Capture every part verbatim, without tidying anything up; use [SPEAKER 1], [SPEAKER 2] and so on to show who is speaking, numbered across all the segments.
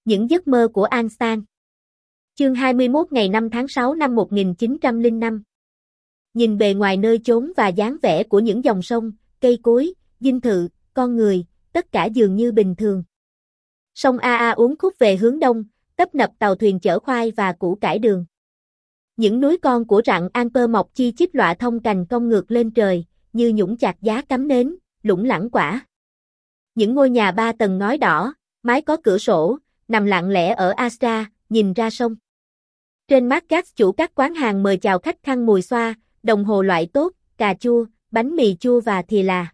[SPEAKER 1] Những giấc mơ của Einstein. Chương hai mươi mốt ngày năm tháng sáu năm một nghìn chín trăm lẻ năm. Nhìn bề ngoài nơi chốn và dáng vẻ của những dòng sông, cây cối, dinh thự, con người, tất cả dường như bình thường. Sông A A uốn khúc về hướng đông, tấp nập tàu thuyền chở khoai và củ cải đường. Những núi con của rặng Alper mọc chi chít lọa thông cành cong ngược lên trời, như nhũng chạc giá cắm nến, lủng lẳng quả. Những ngôi nhà ba tầng ngói đỏ, mái có cửa sổ, nằm lặng lẽ ở Astra, nhìn ra sông. Trên mát gác chủ các quán hàng mời chào khách khăn mùi xoa, đồng hồ loại tốt, cà chua, bánh mì chua và thì là.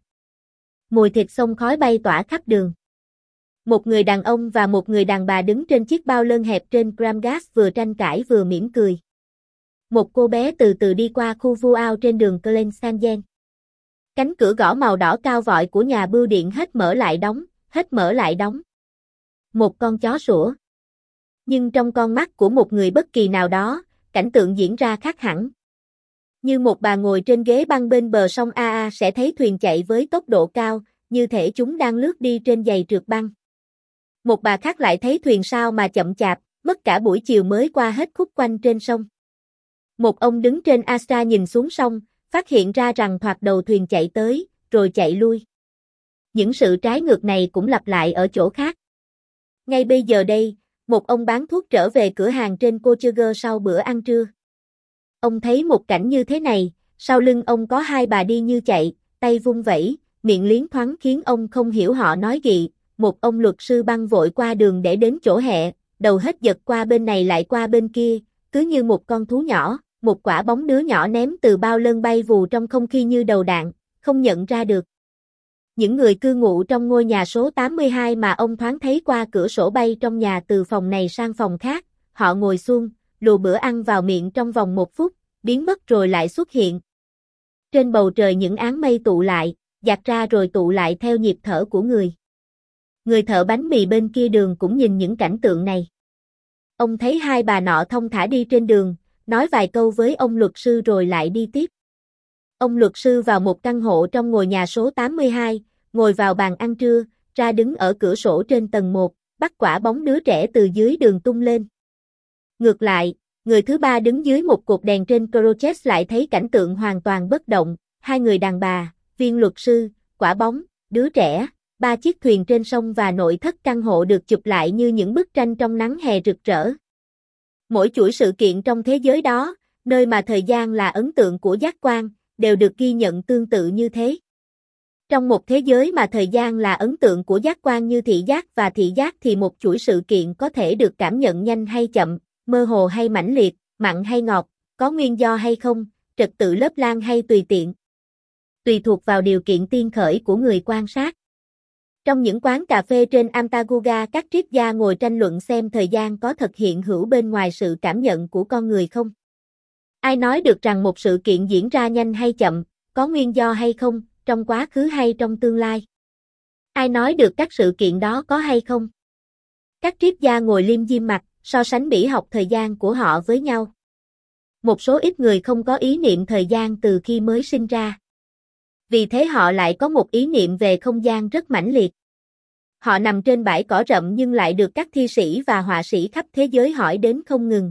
[SPEAKER 1] Mùi thịt xông khói bay tỏa khắp đường. Một người đàn ông và một người đàn bà đứng trên chiếc bao lơn hẹp trên Gramgas vừa tranh cãi vừa mỉm cười. Một cô bé từ từ đi qua khu vu ao trên đường Klein-Sangen. Cánh cửa gõ màu đỏ cao vọi của nhà bưu điện hết mở lại đóng, hết mở lại đóng. Một con chó sủa. Nhưng trong con mắt của một người bất kỳ nào đó, cảnh tượng diễn ra khác hẳn. Như một bà ngồi trên ghế băng bên bờ sông A A sẽ thấy thuyền chạy với tốc độ cao, như thể chúng đang lướt đi trên giày trượt băng. Một bà khác lại thấy thuyền sao mà chậm chạp, mất cả buổi chiều mới qua hết khúc quanh trên sông. Một ông đứng trên Astra nhìn xuống sông, phát hiện ra rằng thoạt đầu thuyền chạy tới, rồi chạy lui. Những sự trái ngược này cũng lặp lại ở chỗ khác. Ngay bây giờ đây, một ông bán thuốc trở về cửa hàng trên Kocheger sau bữa ăn trưa. Ông thấy một cảnh như thế này, sau lưng ông có hai bà đi như chạy, tay vung vẩy, miệng liến thoáng khiến ông không hiểu họ nói gì. Một ông luật sư băng vội qua đường để đến chỗ hẹ, đầu hết giật qua bên này lại qua bên kia, cứ như một con thú nhỏ, một quả bóng đứa nhỏ ném từ bao lơn bay vù trong không khí như đầu đạn, không nhận ra được. Những người cư ngụ trong ngôi nhà số tám mươi hai mà ông thoáng thấy qua cửa sổ bay trong nhà từ phòng này sang phòng khác, họ ngồi xuống, lùa bữa ăn vào miệng trong vòng một phút, biến mất rồi lại xuất hiện. Trên bầu trời những áng mây tụ lại, dạt ra rồi tụ lại theo nhịp thở của người. Người thợ bánh mì bên kia đường cũng nhìn những cảnh tượng này. Ông thấy hai bà nọ thong thả đi trên đường, nói vài câu với ông luật sư rồi lại đi tiếp. Ông luật sư vào một căn hộ trong ngôi nhà số tám mươi hai, ngồi vào bàn ăn trưa, ra đứng ở cửa sổ trên tầng một, bắt quả bóng đứa trẻ từ dưới đường tung lên. Ngược lại, người thứ ba đứng dưới một cột đèn trên Crochet lại thấy cảnh tượng hoàn toàn bất động, hai người đàn bà, viên luật sư, quả bóng, đứa trẻ, ba chiếc thuyền trên sông và nội thất căn hộ được chụp lại như những bức tranh trong nắng hè rực rỡ. Mỗi chuỗi sự kiện trong thế giới đó, nơi mà thời gian là ấn tượng của giác quan, đều được ghi nhận tương tự như thế. Trong một thế giới mà thời gian là ấn tượng của giác quan như thị giác và thị giác thì một chuỗi sự kiện có thể được cảm nhận nhanh hay chậm, mơ hồ hay mãnh liệt, mặn hay ngọt, có nguyên do hay không, trật tự lớp lang hay tùy tiện. Tùy thuộc vào điều kiện tiên khởi của người quan sát. Trong những quán cà phê trên Antaguga, các triết gia ngồi tranh luận xem thời gian có thật hiện hữu bên ngoài sự cảm nhận của con người không. Ai nói được rằng một sự kiện diễn ra nhanh hay chậm, có nguyên do hay không, trong quá khứ hay trong tương lai? Ai nói được các sự kiện đó có hay không? Các triết gia ngồi liêm diêm mặt, so sánh bỉ học thời gian của họ với nhau. Một số ít người không có ý niệm thời gian từ khi mới sinh ra. Vì thế họ lại có một ý niệm về không gian rất mãnh liệt. Họ nằm trên bãi cỏ rậm nhưng lại được các thi sĩ và họa sĩ khắp thế giới hỏi đến không ngừng.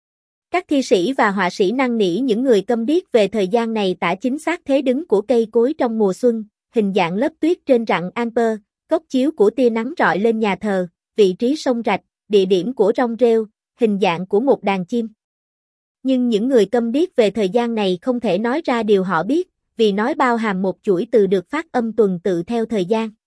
[SPEAKER 1] Các thi sĩ và họa sĩ năn nỉ những người câm điếc về thời gian này tả chính xác thế đứng của cây cối trong mùa xuân, hình dạng lớp tuyết trên rặng Alper, góc chiếu của tia nắng rọi lên nhà thờ, vị trí sông rạch, địa điểm của rong rêu, hình dạng của một đàn chim. Nhưng những người câm điếc về thời gian này không thể nói ra điều họ biết, vì nói bao hàm một chuỗi từ được phát âm tuần tự theo thời gian.